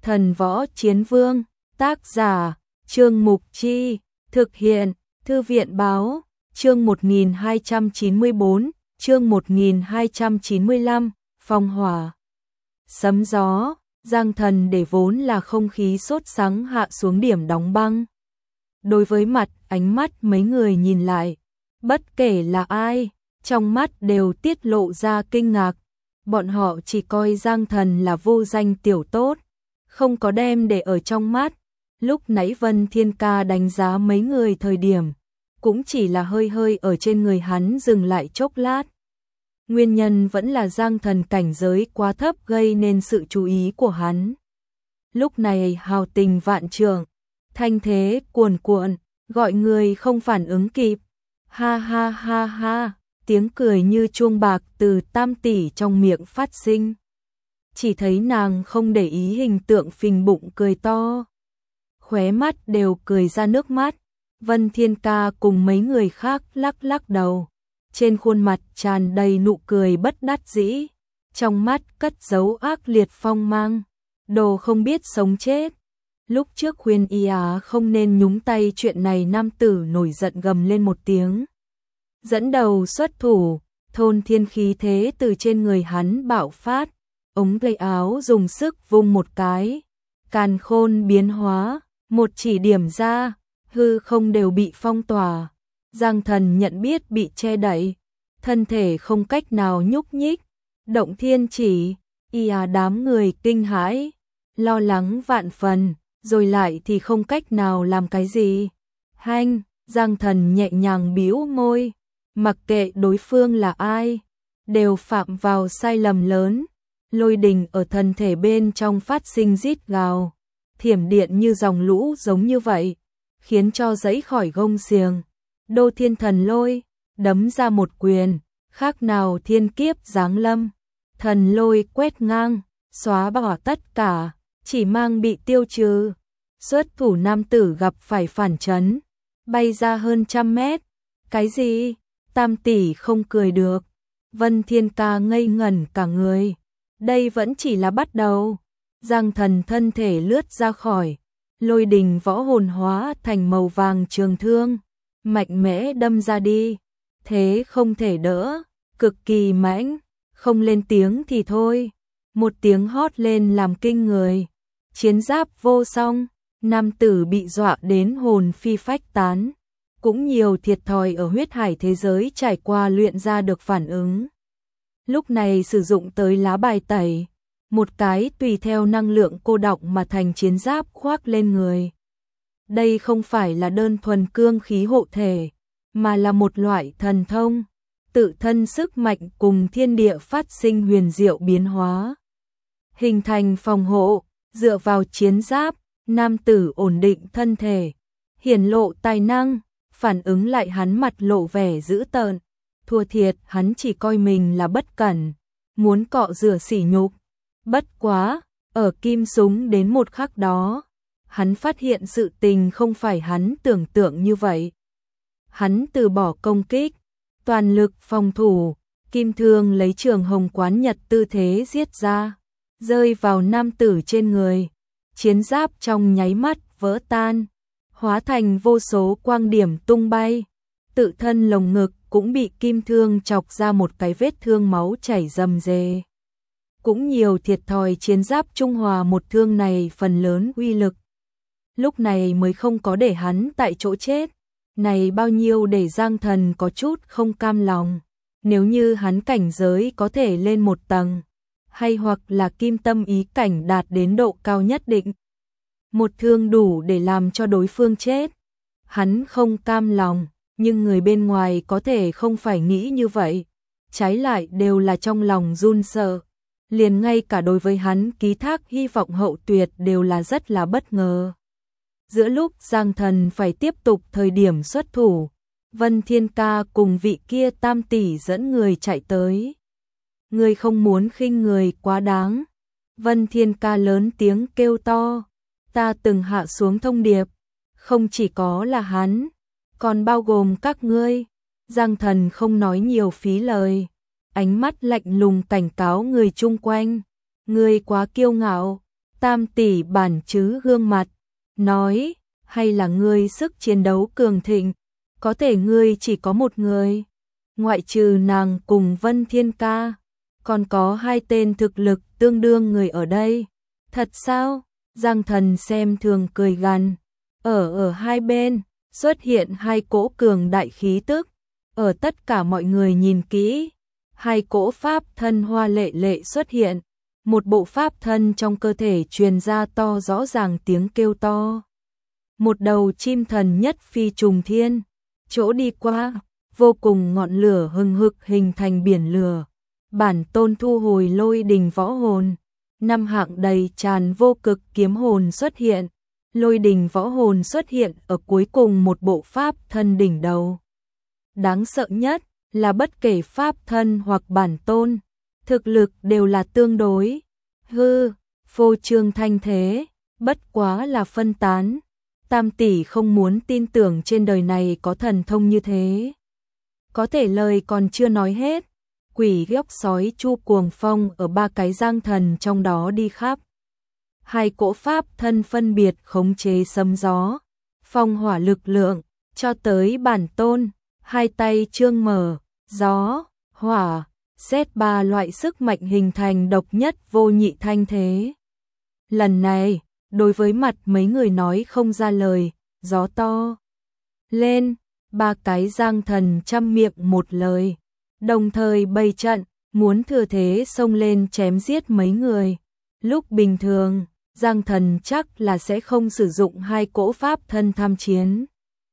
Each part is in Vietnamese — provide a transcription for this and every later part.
Thần Võ Chiến Vương, tác giả, Trương Mục Chi, thực hiện, Thư viện Báo, chương 1294, chương 1295, Phong Hỏa. Sấm gió, Giang Thần để vốn là không khí sốt sắng hạ xuống điểm đóng băng. Đối với ánh mắt mấy người nhìn lại, bất kể là ai, trong mắt đều tiết lộ ra kinh ngạc. Bọn họ chỉ coi Giang Thần là vô danh tiểu tốt, không có đem để ở trong mắt. Lúc nãy Vân Thiên Ca đánh giá mấy người thời điểm, cũng chỉ là hơi hơi ở trên người hắn dừng lại chốc lát. Nguyên nhân vẫn là Giang Thần cảnh giới quá thấp gây nên sự chú ý của hắn. Lúc này hào tình vạn trượng, thanh thế cuồn cuộn, gọi người không phản ứng kịp. Ha ha ha ha, tiếng cười như chuông bạc từ Tam tỷ trong miệng phát sinh. Chỉ thấy nàng không để ý hình tượng phình bụng cười to, khóe mắt đều cười ra nước mắt. Vân Thiên Ca cùng mấy người khác lắc lắc đầu, trên khuôn mặt tràn đầy nụ cười bất đắc dĩ, trong mắt cất giấu ác liệt phong mang. Đồ không biết sống chết. Lúc trước khuyên không nên nhúng tay chuyện này, nam tử nổi giận gầm lên một tiếng, dẫn đầu xuất thủ. Thôn thiên khí thế từ trên người hắn bạo phát, ống tay áo dùng sức vung một cái, càn khôn biến hóa, một chỉ điểm ra, hư không đều bị phong tỏa. Giang Thần nhận biết bị che đậy, thân thể không cách nào nhúc nhích. Động thiên chỉ, đám người kinh hãi, lo lắng vạn phần, rồi lại thì không cách nào làm cái gì. Hanh, Giang Thần nhẹ nhàng bĩu môi, mặc kệ đối phương là ai, đều phạm vào sai lầm lớn. Lôi đình ở thân thể bên trong phát sinh rít gào, thiểm điện như dòng lũ giống như vậy, khiến cho giãy khỏi gông xiềng. Đô Thiên Thần Lôi, đấm ra một quyền, khác nào thiên kiếp giáng lâm. Thần lôi quét ngang, xóa bỏ tất cả, chỉ mang bị tiêu trừ. Xuất thủ nam tử gặp phải phản chấn, bay ra hơn 100 mét. Cái gì? Tam tỷ không cười được. Vân Thiên Ca ngây ngẩn cả người. Đây vẫn chỉ là bắt đầu. Giang Thần thân thể lướt ra khỏi, lôi đình võ hồn hóa thành màu vàng trường thương, mạnh mẽ đâm ra đi. Thế không thể đỡ, cực kỳ mãnh, không lên tiếng thì thôi, một tiếng hót lên làm kinh người. Chiến giáp vô song, nam tử bị dọa đến hồn phi phách tán. Cũng nhiều thiệt thòi ở huyết hải thế giới trải qua luyện ra được phản ứng. Lúc này sử dụng tới lá bài tẩy, một cái tùy theo năng lượng cô đọng mà thành chiến giáp khoác lên người. Đây không phải là đơn thuần cương khí hộ thể, mà là một loại thần thông, tự thân sức mạnh cùng thiên địa phát sinh huyền diệu biến hóa, hình thành phòng hộ. Dựa vào chiến giáp, nam tử ổn định thân thể, hiển lộ tài năng. Phản ứng lại hắn mặt lộ vẻ dữ tợn, thua thiệt hắn chỉ coi mình là bất cẩn, muốn cọ rửa sỉ nhục. Bất quá, ở kim súng đến một khắc đó, hắn phát hiện sự tình không phải hắn tưởng tượng như vậy. Hắn từ bỏ công kích, toàn lực phòng thủ, kim thương lấy Trường Hồng Quán Nhật tư thế giết ra, rơi vào nam tử trên người. Chiến giáp trong nháy mắt vỡ tan, hóa thành vô số quang điểm tung bay. Tự thân lồng ngực cũng bị kim thương chọc ra một cái vết thương, máu chảy rầm rề. Cũng nhiều thiệt thòi, chiến giáp trung hòa một thương này phần lớn uy lực. Lúc này mới không có để hắn tại chỗ chết. Này bao nhiêu để Giang Thần có chút không cam lòng. Nếu như hắn cảnh giới có thể lên một tầng, hay hoặc là kim tâm ý cảnh đạt đến độ cao nhất định, một thương đủ để làm cho đối phương chết. Hắn không cam lòng, nhưng người bên ngoài có thể không phải nghĩ như vậy. Trái lại đều là trong lòng run sợ. Liền ngay cả đối với hắn ký thác hy vọng hậu tuyệt đều là rất là bất ngờ. Giữa lúc Giang Thần phải tiếp tục thời điểm xuất thủ, Vân Thiên Ca cùng vị kia tam tỷ dẫn người chạy tới. Người không muốn khinh người quá đáng. Vân Thiên Ca lớn tiếng kêu to. Ta từng hạ xuống thông điệp, không chỉ có là hắn, còn bao gồm các ngươi. Giang Thần không nói nhiều phí lời, ánh mắt lạnh lùng cảnh cáo người chung quanh. Ngươi quá kiêu ngạo, Tam tỷ bản chứ gương mặt, nói, hay là ngươi sức chiến đấu cường thịnh, có thể ngươi chỉ có một người, ngoại trừ nàng cùng Vân Thiên Ca, còn có hai tên thực lực tương đương người ở đây. Thật sao? Giang Thần xem thường cười gằn. Ở hai bên xuất hiện hai cỗ cường đại khí tức, ở tất cả mọi người nhìn kỹ, hai cỗ pháp thân hoa lệ lệ xuất hiện, một bộ pháp thân trong cơ thể truyền ra to rõ ràng tiếng kêu to. Một đầu chim thần nhất phi trùng thiên, chỗ đi qua, vô cùng ngọn lửa hừng hực hình thành biển lửa. Bản tôn thu hồi lôi đình võ hồn, năm hạng đầy tràn vô cực kiếm hồn xuất hiện, lôi đình võ hồn xuất hiện ở cuối cùng một bộ pháp thân đỉnh đầu. Đáng sợ nhất là bất kể pháp thân hoặc bản tôn, thực lực đều là tương đối, phô trương thanh thế, bất quá là phân tán. Tam tỷ không muốn tin tưởng trên đời này có thần thông như thế. Có thể lời còn chưa nói hết, quỷ góc sói Chu Cuồng Phong ở ba cái Giang Thần trong đó đi khắp. Hai cỗ pháp thân phân biệt khống chế sấm gió, phong hỏa lực lượng, cho tới bản tôn, hai tay trương mở, gió, hỏa, xét ba loại sức mạnh hình thành độc nhất vô nhị thanh thế. Lần này, đối với mặt mấy người nói không ra lời, gió to lên, ba cái Giang Thần trăm miệng một lời, đồng thời bày trận, muốn thừa thế xông lên chém giết mấy người. Lúc bình thường, Giang Thần chắc là sẽ không sử dụng hai cỗ pháp thân tham chiến.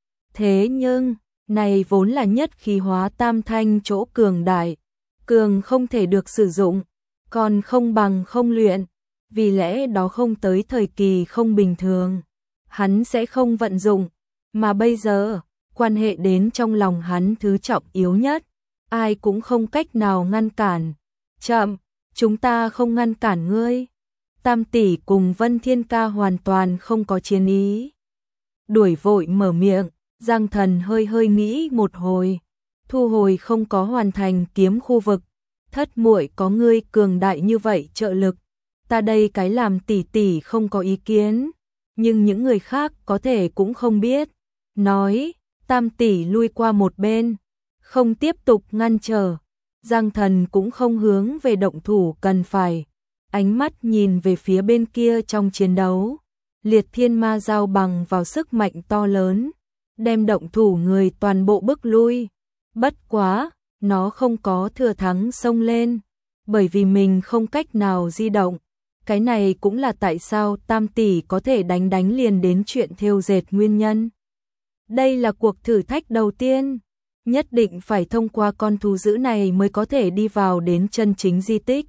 Thế nhưng, này vốn là nhất khí hóa tam thanh chỗ cường đại, cường không thể được sử dụng, còn không bằng không luyện, vì lẽ đó không tới thời kỳ không bình thường, hắn sẽ không vận dụng, mà bây giờ, quan hệ đến trong lòng hắn thứ trọng yếu nhất, ai cũng không cách nào ngăn cản. Chậm, chúng ta không ngăn cản ngươi. Tam tỷ cùng Vân Thiên Ca hoàn toàn không có chiến ý. Đuổi vội mở miệng, Giang Thần hơi hơi nghĩ một hồi, thu hồi không có hoàn thành kiếm khu vực, thất muội có ngươi cường đại như vậy trợ lực, ta đây cái làm tỷ tỷ không có ý kiến, nhưng những người khác có thể cũng không biết. Nói, Tam tỷ lui qua một bên, không tiếp tục ngăn trở. Giang Thần cũng không hướng về động thủ cần phải, ánh mắt nhìn về phía bên kia trong chiến đấu. Liệt thiên ma giao bằng vào sức mạnh to lớn, đem động thủ người toàn bộ bức lui. Bất quá, nó không có thừa thắng xông lên, bởi vì mình không cách nào di động. Cái này cũng là tại sao Tam tỷ có thể đánh liền đến chuyện thêu dệt nguyên nhân. Đây là cuộc thử thách đầu tiên, nhất định phải thông qua con thú dữ này mới có thể đi vào đến chân chính di tích.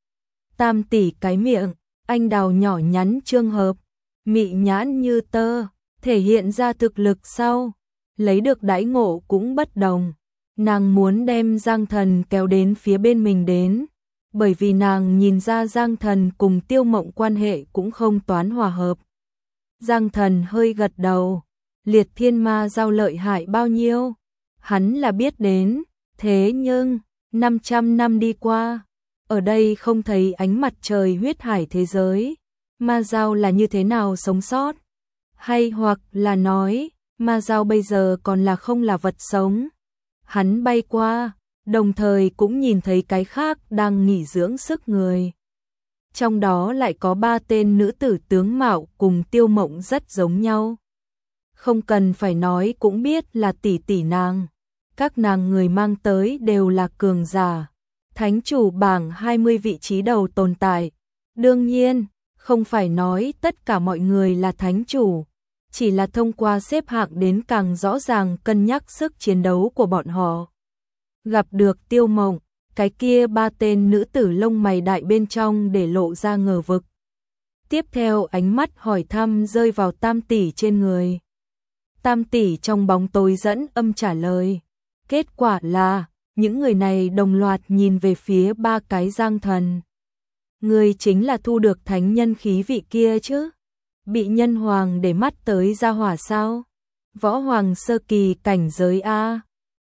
Tam tỷ cái miệng, anh đào nhỏ nhắn trương hợp, mị nhãn như tơ, thể hiện ra thực lực sau, lấy được đãi ngộ cũng bất đồng. Nàng muốn đem Giang Thần kéo đến phía bên mình đến, bởi vì nàng nhìn ra Giang Thần cùng Tiêu Mộng quan hệ cũng không toán hòa hợp. Giang Thần hơi gật đầu, liệt thiên ma giao lợi hại bao nhiêu, hắn là biết đến, thế nhưng, 500 năm đi qua, ở đây không thấy ánh mặt trời huyết hải thế giới, ma giao là như thế nào sống sót, hay hoặc là nói, ma giao bây giờ còn là không là vật sống. Hắn bay qua, đồng thời cũng nhìn thấy cái khác đang nghỉ dưỡng sức người. Trong đó lại có 3 tên nữ tử tướng mạo cùng Tiêu Mộng rất giống nhau. Không cần phải nói cũng biết là tỷ tỷ nàng. Các nàng người mang tới đều là cường giả. Thánh chủ bảng 20 vị trí đầu tồn tại. Đương nhiên, không phải nói tất cả mọi người là thánh chủ. Chỉ là thông qua xếp hạng đến càng rõ ràng cân nhắc sức chiến đấu của bọn họ. Gặp được Tiêu Mộng, cái kia 3 tên nữ tử lông mày đại bên trong để lộ ra ngờ vực. Tiếp theo ánh mắt hỏi thăm rơi vào Tam tỷ trên người. Tam tỷ trong bóng tối dẫn âm trả lời. Kết quả là, những người này đồng loạt nhìn về phía 3 cái Giang Thần. Người chính là thu được thánh nhân khí vị kia chứ? Bị nhân hoàng để mắt tới ra hỏa sao? Võ hoàng sơ kỳ cảnh giới A.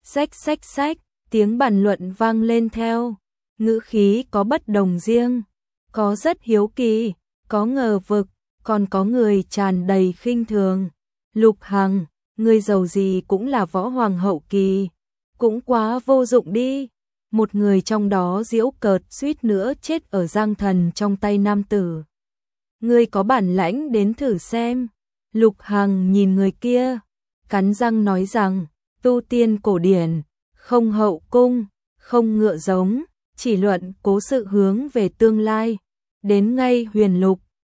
Xách, tiếng bàn luận vang lên theo. Ngữ khí có bất đồng riêng. Có rất hiếu kỳ, có ngờ vực, còn có người tràn đầy khinh thường. Lục Hằng, người giàu gì cũng là võ hoàng hậu kỳ, cũng quá vô dụng đi. Một người trong đó giễu cợt suýt nữa chết ở giang thần trong tay nam tử. Ngươi có bản lãnh đến thử xem. Lục Hằng nhìn người kia, cắn răng nói rằng, tu tiên cổ điển, không hậu cung, không ngựa giống, chỉ luận cố sự hướng về tương lai. Đến ngay huyền lục,